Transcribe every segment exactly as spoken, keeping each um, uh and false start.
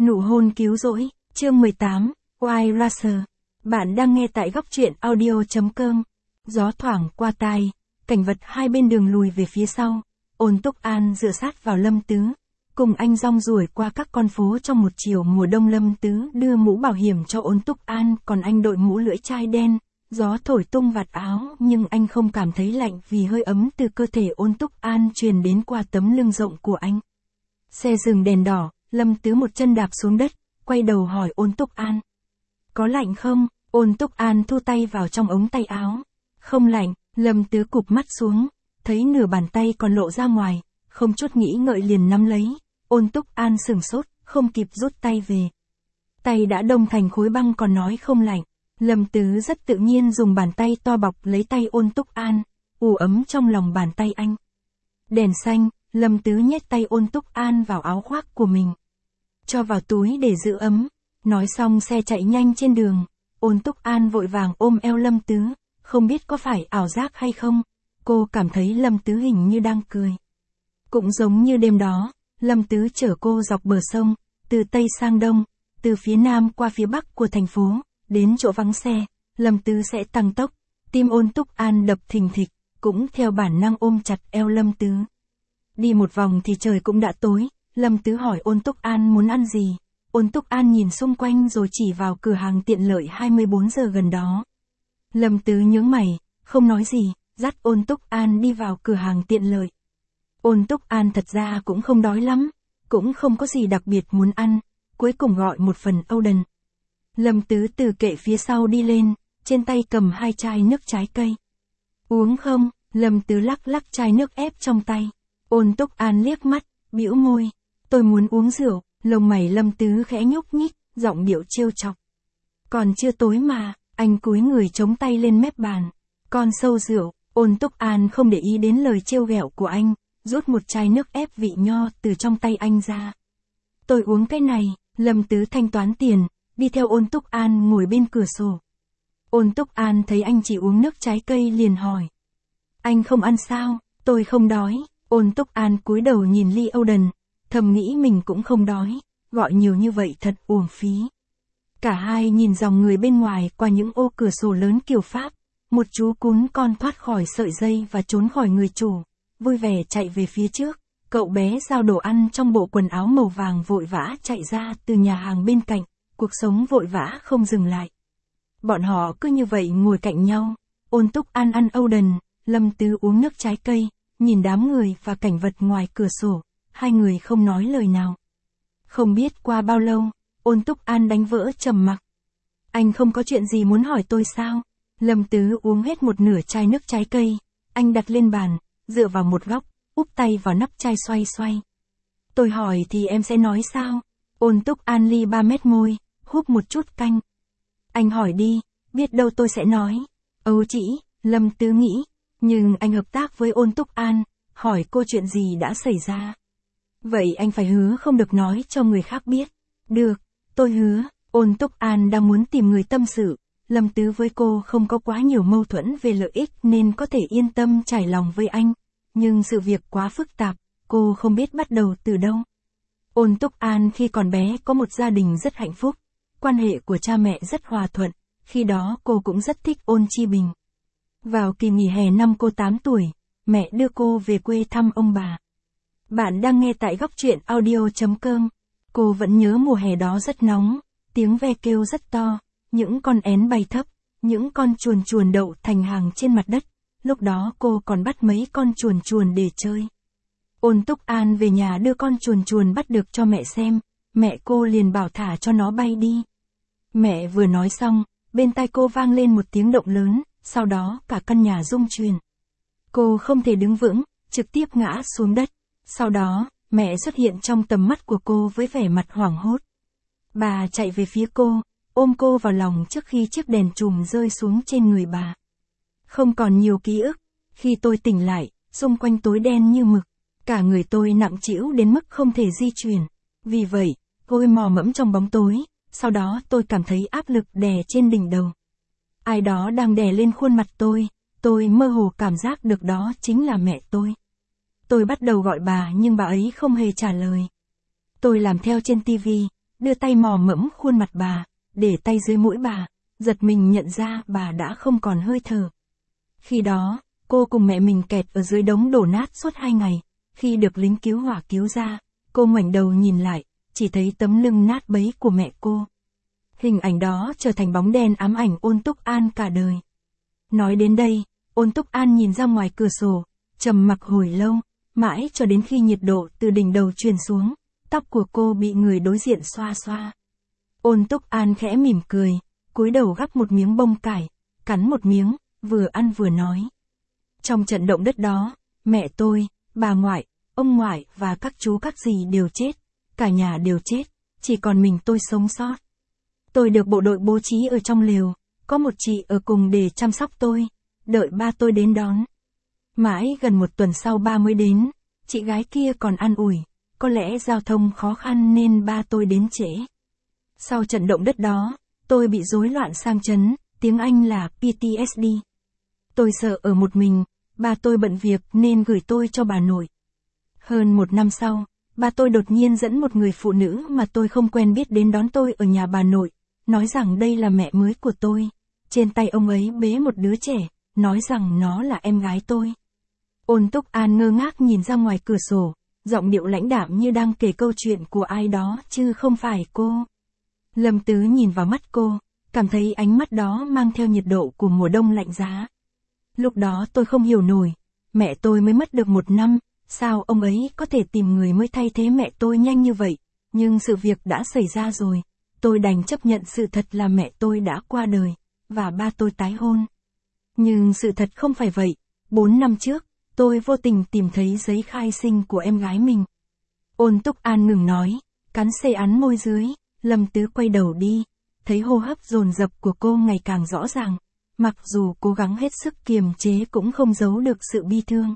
Nụ hôn cứu rỗi, chương mười tám, White Racer. Bạn đang nghe tại góc truyện audio.com. Gió thoảng qua tai, cảnh vật hai bên đường lùi về phía sau. Ôn Túc An dựa sát vào Lâm Tứ, cùng anh rong ruổi qua các con phố trong một chiều mùa đông. Lâm Tứ đưa mũ bảo hiểm cho Ôn Túc An, còn anh đội mũ lưỡi chai đen. Gió thổi tung vạt áo nhưng anh không cảm thấy lạnh vì hơi ấm từ cơ thể Ôn Túc An truyền đến qua tấm lưng rộng của anh. Xe dừng đèn đỏ, Lâm Tứ một chân đạp xuống đất, quay đầu hỏi Ôn Túc An. Có lạnh không? Ôn Túc An thu tay vào trong ống tay áo. Không lạnh. Lâm Tứ cụp mắt xuống, thấy nửa bàn tay còn lộ ra ngoài, không chút nghĩ ngợi liền nắm lấy. Ôn Túc An sửng sốt, không kịp rút tay về. Tay đã đông thành khối băng còn nói không lạnh. Lâm Tứ rất tự nhiên dùng bàn tay to bọc lấy tay Ôn Túc An, ù ấm trong lòng bàn tay anh. Đèn xanh, Lâm Tứ nhét tay Ôn Túc An vào áo khoác của mình, cho vào túi để giữ ấm. Nói xong xe chạy nhanh trên đường. Ôn Túc An vội vàng ôm eo Lâm Tứ, không biết có phải ảo giác hay không, cô cảm thấy Lâm Tứ hình như đang cười. Cũng giống như đêm đó, Lâm Tứ chở cô dọc bờ sông, từ Tây sang Đông, từ phía Nam qua phía Bắc của thành phố, đến chỗ vắng xe, Lâm Tứ sẽ tăng tốc, tim Ôn Túc An đập thình thịch, cũng theo bản năng ôm chặt eo Lâm Tứ. Đi một vòng thì trời cũng đã tối, Lâm Tứ hỏi Ôn Túc An muốn ăn gì. Ôn Túc An nhìn xung quanh rồi chỉ vào cửa hàng tiện lợi hai mươi bốn giờ gần đó. Lâm Tứ nhướng mày, không nói gì, dắt Ôn Túc An đi vào cửa hàng tiện lợi. Ôn Túc An thật ra cũng không đói lắm, cũng không có gì đặc biệt muốn ăn, cuối cùng gọi một phần Oden. Lâm Tứ từ kệ phía sau đi lên, trên tay cầm hai chai nước trái cây. Uống không? Lâm Tứ lắc lắc chai nước ép trong tay. Ôn Túc An liếc mắt, bĩu môi. Tôi muốn uống rượu. Lông mày Lâm Tứ khẽ nhúc nhích, giọng điệu trêu chọc. Còn chưa tối mà, anh cúi người chống tay lên mép bàn. Con sâu rượu. Ôn Túc An không để ý đến lời trêu ghẹo của anh, rút một chai nước ép vị nho từ trong tay anh ra. Tôi uống cái này. Lâm Tứ thanh toán tiền, đi theo Ôn Túc An ngồi bên cửa sổ. Ôn Túc An thấy anh chỉ uống nước trái cây liền hỏi. Anh không ăn sao? Tôi không đói. Ôn Túc An cúi đầu nhìn ly Oden, thầm nghĩ mình cũng không đói, gọi nhiều như vậy thật uổng phí. Cả hai nhìn dòng người bên ngoài qua những ô cửa sổ lớn kiểu Pháp, một chú cún con thoát khỏi sợi dây và trốn khỏi người chủ, vui vẻ chạy về phía trước. Cậu bé giao đồ ăn trong bộ quần áo màu vàng vội vã chạy ra từ nhà hàng bên cạnh, cuộc sống vội vã không dừng lại. Bọn họ cứ như vậy ngồi cạnh nhau, Ôn Túc An ăn Oden, Lâm Tứ uống nước trái cây, nhìn đám người và cảnh vật ngoài cửa sổ. Hai người không nói lời nào. Không biết qua bao lâu, Ôn Túc An đánh vỡ trầm mặc. Anh không có chuyện gì muốn hỏi tôi sao? Lâm Tứ uống hết một nửa chai nước trái cây, anh đặt lên bàn, dựa vào một góc, úp tay vào nắp chai xoay xoay. Tôi hỏi thì em sẽ nói sao? Ôn Túc An ly ba mét môi, húp một chút canh. Anh hỏi đi, biết đâu tôi sẽ nói. Âu chỉ, Lâm Tứ nghĩ, nhưng anh hợp tác với Ôn Túc An, hỏi cô chuyện gì đã xảy ra. Vậy anh phải hứa không được nói cho người khác biết. Được, tôi hứa. Ôn Túc An đang muốn tìm người tâm sự. Lâm Tứ với cô không có quá nhiều mâu thuẫn về lợi ích nên có thể yên tâm trải lòng với anh. Nhưng sự việc quá phức tạp, cô không biết bắt đầu từ đâu. Ôn Túc An khi còn bé có một gia đình rất hạnh phúc. Quan hệ của cha mẹ rất hòa thuận. Khi đó cô cũng rất thích Ôn Chi Bình. Vào kỳ nghỉ hè năm cô tám tuổi, mẹ đưa cô về quê thăm ông bà. Bạn đang nghe tại góc truyện audio.com. Cô vẫn nhớ mùa hè đó rất nóng, tiếng ve kêu rất to, những con én bay thấp, những con chuồn chuồn đậu thành hàng trên mặt đất. Lúc đó cô còn bắt mấy con chuồn chuồn để chơi. Ôn Túc An về nhà đưa con chuồn chuồn bắt được cho mẹ xem, mẹ cô liền bảo thả cho nó bay đi. Mẹ vừa nói xong, bên tai cô vang lên một tiếng động lớn, sau đó cả căn nhà rung chuyển. Cô không thể đứng vững, trực tiếp ngã xuống đất. Sau đó, mẹ xuất hiện trong tầm mắt của cô với vẻ mặt hoảng hốt. Bà chạy về phía cô, ôm cô vào lòng trước khi chiếc đèn chùm rơi xuống trên người bà. Không còn nhiều ký ức, khi tôi tỉnh lại, xung quanh tối đen như mực, cả người tôi nặng trĩu đến mức không thể di chuyển. Vì vậy, tôi mò mẫm trong bóng tối, sau đó tôi cảm thấy áp lực đè trên đỉnh đầu. Ai đó đang đè lên khuôn mặt tôi, tôi mơ hồ cảm giác được đó chính là mẹ tôi. Tôi bắt đầu gọi bà nhưng bà ấy không hề trả lời. Tôi làm theo trên tivi, đưa tay mò mẫm khuôn mặt bà, để tay dưới mũi bà, giật mình nhận ra bà đã không còn hơi thở. Khi đó, cô cùng mẹ mình kẹt ở dưới đống đổ nát suốt hai ngày, khi được lính cứu hỏa cứu ra, cô ngoảnh đầu nhìn lại, chỉ thấy tấm lưng nát bấy của mẹ cô. Hình ảnh đó trở thành bóng đen ám ảnh Ôn Túc An cả đời. Nói đến đây, Ôn Túc An nhìn ra ngoài cửa sổ, trầm mặc hồi lâu, mãi cho đến khi nhiệt độ từ đỉnh đầu truyền xuống, tóc của cô bị người đối diện xoa xoa. Ôn Túc An khẽ mỉm cười, cúi đầu gắp một miếng bông cải, cắn một miếng, vừa ăn vừa nói. Trong trận động đất đó, mẹ tôi, bà ngoại, ông ngoại và các chú các dì đều chết, cả nhà đều chết, chỉ còn mình tôi sống sót. Tôi được bộ đội bố trí ở trong lều, có một chị ở cùng để chăm sóc tôi, đợi ba tôi đến đón. Mãi gần một tuần sau ba mới đến, chị gái kia còn an ủi, có lẽ giao thông khó khăn nên ba tôi đến trễ. Sau trận động đất đó, tôi bị rối loạn sang chấn, tiếng Anh là pê tê ét đê. Tôi sợ ở một mình, ba tôi bận việc nên gửi tôi cho bà nội. Hơn một năm sau, ba tôi đột nhiên dẫn một người phụ nữ mà tôi không quen biết đến đón tôi ở nhà bà nội, nói rằng đây là mẹ mới của tôi. Trên tay ông ấy bế một đứa trẻ, nói rằng nó là em gái tôi. Ôn Túc An ngơ ngác nhìn ra ngoài cửa sổ, giọng điệu lãnh đạm như đang kể câu chuyện của ai đó chứ không phải cô. Lâm Tứ nhìn vào mắt cô, cảm thấy ánh mắt đó mang theo nhiệt độ của mùa đông lạnh giá. Lúc đó tôi không hiểu nổi, mẹ tôi mới mất được một năm, sao ông ấy có thể tìm người mới thay thế mẹ tôi nhanh như vậy, nhưng sự việc đã xảy ra rồi, tôi đành chấp nhận sự thật là mẹ tôi đã qua đời, và ba tôi tái hôn. Nhưng sự thật không phải vậy, bốn năm trước, tôi vô tình tìm thấy giấy khai sinh của em gái mình. Ôn Túc An ngừng nói, cắn xê án môi dưới, Lâm Tứ quay đầu đi, thấy hô hấp dồn dập của cô ngày càng rõ ràng, mặc dù cố gắng hết sức kiềm chế cũng không giấu được sự bi thương.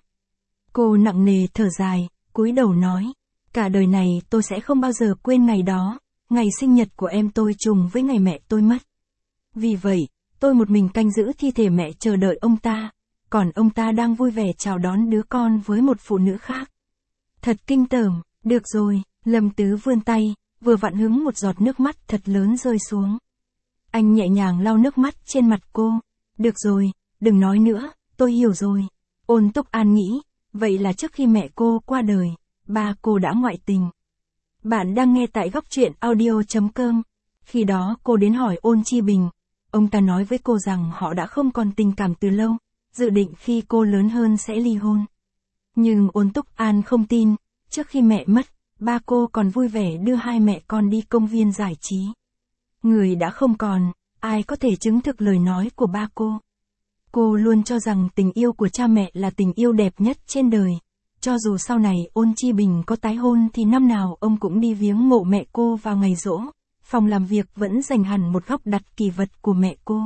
Cô nặng nề thở dài, cúi đầu nói, cả đời này tôi sẽ không bao giờ quên ngày đó, ngày sinh nhật của em tôi trùng với ngày mẹ tôi mất. Vì vậy, tôi một mình canh giữ thi thể mẹ chờ đợi ông ta, còn ông ta đang vui vẻ chào đón đứa con với một phụ nữ khác. Thật kinh tởm, được rồi, Lâm Tứ vươn tay, vừa vặn hứng một giọt nước mắt thật lớn rơi xuống. Anh nhẹ nhàng lau nước mắt trên mặt cô, được rồi, đừng nói nữa, tôi hiểu rồi. Ôn Túc An nghĩ, vậy là trước khi mẹ cô qua đời, ba cô đã ngoại tình. Bạn đang nghe tại góc truyện audio chấm com. Khi đó cô đến hỏi Ôn Chi Bình, ông ta nói với cô rằng họ đã không còn tình cảm từ lâu, dự định khi cô lớn hơn sẽ ly hôn. Nhưng Ôn Túc An không tin, trước khi mẹ mất, ba cô còn vui vẻ đưa hai mẹ con đi công viên giải trí. Người đã không còn, ai có thể chứng thực lời nói của ba cô. Cô luôn cho rằng tình yêu của cha mẹ là tình yêu đẹp nhất trên đời. Cho dù sau này Ôn Chi Bình có tái hôn thì năm nào ông cũng đi viếng mộ mẹ cô vào ngày giỗ, phòng làm việc vẫn dành hẳn một góc đặt kỷ vật của mẹ cô.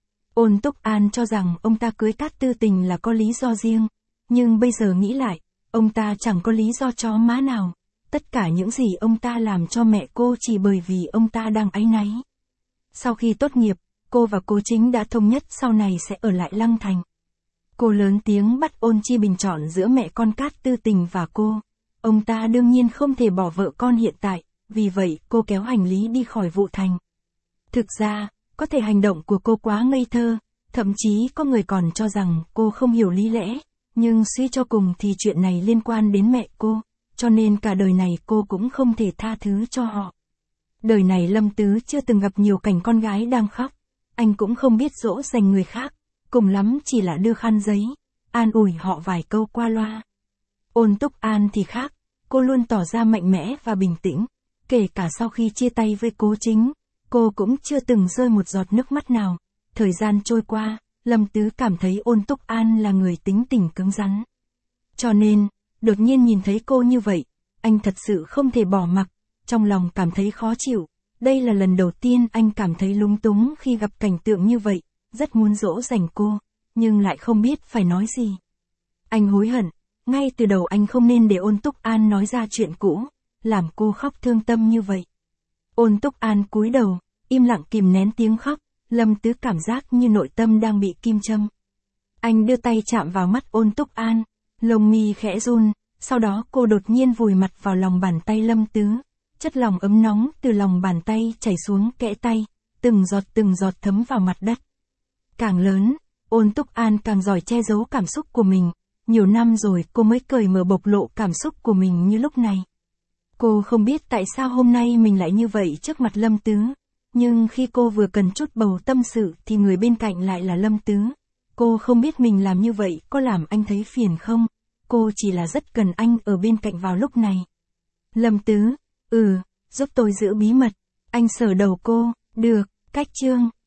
Ôn Túc An cho rằng ông ta cưới Cát Tư Tình là có lý do riêng, nhưng bây giờ nghĩ lại, ông ta chẳng có lý do chó má nào. Tất cả những gì ông ta làm cho mẹ cô chỉ bởi vì ông ta đang áy náy. Sau khi tốt nghiệp, cô và cô Chính đã thống nhất sau này sẽ ở lại Lăng Thành. Cô lớn tiếng bắt Ôn Chi Bình chọn giữa mẹ con Cát Tư Tình và cô. Ông ta đương nhiên không thể bỏ vợ con hiện tại, vì vậy cô kéo hành lý đi khỏi Vũ Thành. Thực ra, có thể hành động của cô quá ngây thơ, thậm chí có người còn cho rằng cô không hiểu lý lẽ, nhưng suy cho cùng thì chuyện này liên quan đến mẹ cô, cho nên cả đời này cô cũng không thể tha thứ cho họ. Đời này Lâm Tứ chưa từng gặp nhiều cảnh con gái đang khóc, anh cũng không biết dỗ dành người khác, cùng lắm chỉ là đưa khăn giấy, an ủi họ vài câu qua loa. Ôn Túc An thì khác, cô luôn tỏ ra mạnh mẽ và bình tĩnh, kể cả sau khi chia tay với Cố Chính, cô cũng chưa từng rơi một giọt nước mắt nào. Thời gian trôi qua, Lâm Tứ cảm thấy Ôn Túc An là người tính tình cứng rắn. Cho nên, đột nhiên nhìn thấy cô như vậy, anh thật sự không thể bỏ mặc, trong lòng cảm thấy khó chịu. Đây là lần đầu tiên anh cảm thấy lúng túng khi gặp cảnh tượng như vậy, rất muốn dỗ dành cô, nhưng lại không biết phải nói gì. Anh hối hận, ngay từ đầu anh không nên để Ôn Túc An nói ra chuyện cũ, làm cô khóc thương tâm như vậy. Ôn Túc An cúi đầu, im lặng kìm nén tiếng khóc, Lâm Tứ cảm giác như nội tâm đang bị kim châm. Anh đưa tay chạm vào mắt Ôn Túc An, lông mi khẽ run, sau đó cô đột nhiên vùi mặt vào lòng bàn tay Lâm Tứ, Chất lỏng ấm nóng từ lòng bàn tay chảy xuống kẽ tay, từng giọt từng giọt thấm vào mặt đất. Càng lớn, Ôn Túc An càng giỏi che giấu cảm xúc của mình. Nhiều năm rồi cô mới cởi mở bộc lộ cảm xúc của mình như lúc này. Cô không biết tại sao hôm nay mình lại như vậy trước mặt Lâm Tứ. Nhưng khi cô vừa cần chút bầu tâm sự thì người bên cạnh lại là Lâm Tứ. Cô không biết mình làm như vậy có làm anh thấy phiền không? Cô chỉ là rất cần anh ở bên cạnh vào lúc này. Lâm Tứ, ừ, giúp tôi giữ bí mật. Anh sờ đầu cô, được, cách chương.